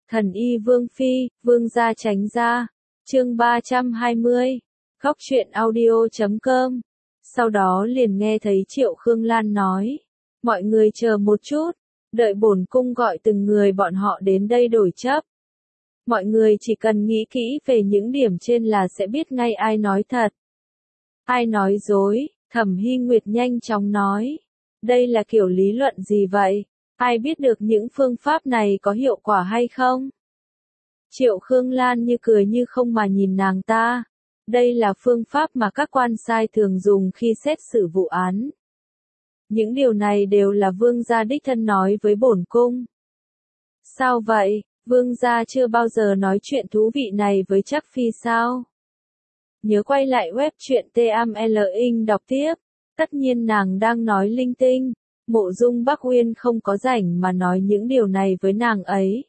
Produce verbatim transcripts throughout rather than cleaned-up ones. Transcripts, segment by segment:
Thần y Vương Phi, Vương gia tránh ra. Chương ba trăm hai mươi. Góc truyện audio chấm com. Sau đó liền nghe thấy Triệu Khương Lan nói. Mọi người chờ một chút. Đợi bổn cung gọi từng người bọn họ đến đây đổi chấp. Mọi người chỉ cần nghĩ kỹ về những điểm trên là sẽ biết ngay ai nói thật. Ai nói dối, Thẩm Hy Nguyệt nhanh chóng nói. Đây là kiểu lý luận gì vậy? Ai biết được những phương pháp này có hiệu quả hay không? Triệu Khương Lan như cười như không mà nhìn nàng ta. Đây là phương pháp mà các quan sai thường dùng khi xét xử vụ án. Những điều này đều là vương gia đích thân nói với bổn cung. Sao vậy? Vương gia chưa bao giờ nói chuyện thú vị này với Trác Phi sao? Nhớ quay lại web truyện tê em lờ ing đọc tiếp. Tất nhiên nàng đang nói linh tinh. Mộ Dung Bắc Uyên không có rảnh mà nói những điều này với nàng ấy.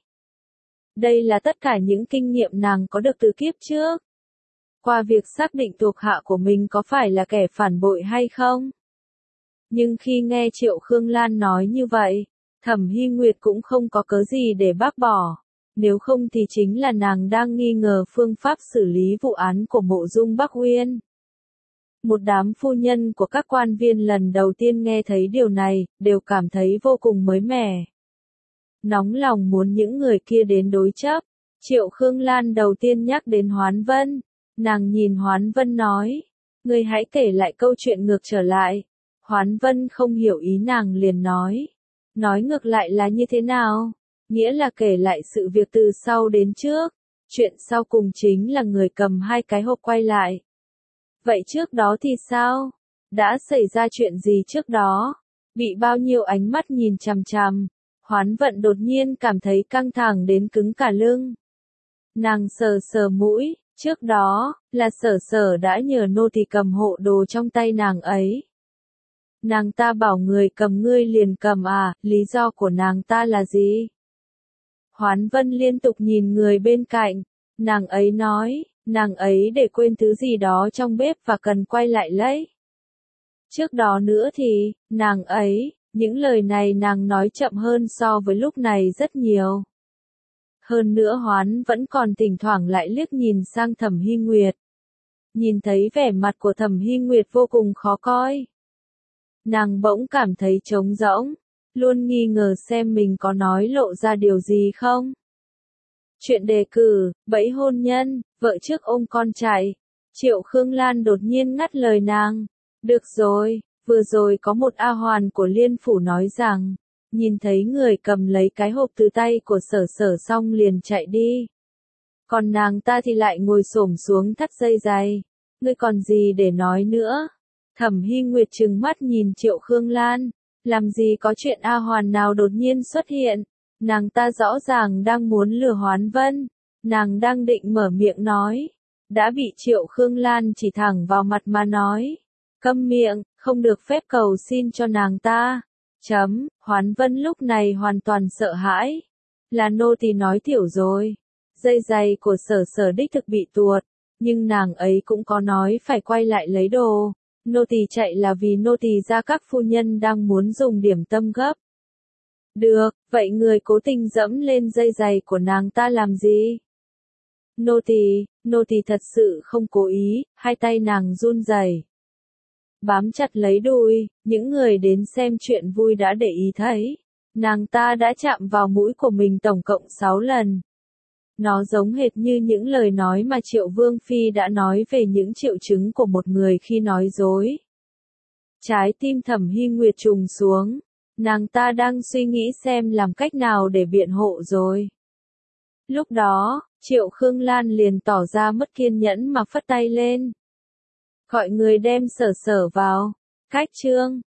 Đây là tất cả những kinh nghiệm nàng có được từ kiếp trước. Qua việc xác định thuộc hạ của mình có phải là kẻ phản bội hay không. Nhưng khi nghe Triệu Khương Lan nói như vậy, Thẩm Hy Nguyệt cũng không có cớ gì để bác bỏ. Nếu không thì chính là nàng đang nghi ngờ phương pháp xử lý vụ án của Mộ Dung Bắc Uyên. Một đám phu nhân của các quan viên lần đầu tiên nghe thấy điều này, đều cảm thấy vô cùng mới mẻ. Nóng lòng muốn những người kia đến đối chấp. Triệu Khương Lan đầu tiên nhắc đến Hoán Vân. Nàng nhìn Hoán Vân nói. Ngươi hãy kể lại câu chuyện ngược trở lại. Hoán Vân không hiểu ý nàng liền nói. Nói ngược lại là như thế nào? Nghĩa là kể lại sự việc từ sau đến trước. Chuyện sau cùng chính là người cầm hai cái hộp quay lại. Vậy trước đó thì sao? Đã xảy ra chuyện gì trước đó? Bị bao nhiêu ánh mắt nhìn chằm chằm? Hoán Vận đột nhiên cảm thấy căng thẳng đến cứng cả lưng. Nàng sờ sờ mũi, trước đó, là Sở Sở đã nhờ nô tỳ cầm hộ đồ trong tay nàng ấy. Nàng ta bảo người cầm ngươi liền cầm à, lý do của nàng ta là gì? Hoán Vân liên tục nhìn người bên cạnh, nàng ấy nói, nàng ấy để quên thứ gì đó trong bếp và cần quay lại lấy. Trước đó nữa thì, nàng ấy, những lời này nàng nói chậm hơn so với lúc này rất nhiều. Hơn nữa Hoán vẫn còn thỉnh thoảng lại liếc nhìn sang Thẩm Hy Nguyệt. Nhìn thấy vẻ mặt của Thẩm Hy Nguyệt vô cùng khó coi. Nàng bỗng cảm thấy trống rỗng, luôn nghi ngờ xem mình có nói lộ ra điều gì không. Chuyện đề cử, bẫy hôn nhân, vợ trước ôm con chạy. Triệu Khương Lan đột nhiên ngắt lời nàng. Được rồi, vừa rồi có một A Hoàn của Liên Phủ nói rằng, nhìn thấy người cầm lấy cái hộp từ tay của Sở Sở xong liền chạy đi. Còn nàng ta thì lại ngồi xổm xuống thắt dây giày. Ngươi còn gì để nói nữa? Thẩm Hy Nguyệt trừng mắt nhìn Triệu Khương Lan. Làm gì có chuyện A Hoàn nào đột nhiên xuất hiện? Nàng ta rõ ràng đang muốn lừa Hoán Vân. Nàng đang định mở miệng nói. Đã bị Triệu Khương Lan chỉ thẳng vào mặt mà nói. Câm miệng, không được phép cầu xin cho nàng ta. Chấm, Hoán Vân lúc này hoàn toàn sợ hãi. Là nô tỳ nói thiểu rồi. Dây giày của Sở Sở đích thực bị tuột. Nhưng nàng ấy cũng có nói phải quay lại lấy đồ. Nô tỳ chạy là vì nô tỳ ra các phu nhân đang muốn dùng điểm tâm gấp. Được, vậy người cố tình dẫm lên dây giày của nàng ta làm gì? Nô tỳ, nô tỳ thật sự không cố ý, hai tay nàng run rẩy. Bám chặt lấy đùi, những người đến xem chuyện vui đã để ý thấy. Nàng ta đã chạm vào mũi của mình tổng cộng sáu lần. Nó giống hệt như những lời nói mà Triệu Vương Phi đã nói về những triệu chứng của một người khi nói dối. Trái tim Thẩm Hy Nguyệt trùng xuống. Nàng ta đang suy nghĩ xem làm cách nào để biện hộ rồi. Lúc đó, Triệu Khương Lan liền tỏ ra mất kiên nhẫn mà phất tay lên. Gọi người đem Sở Sở vào. Cách chương.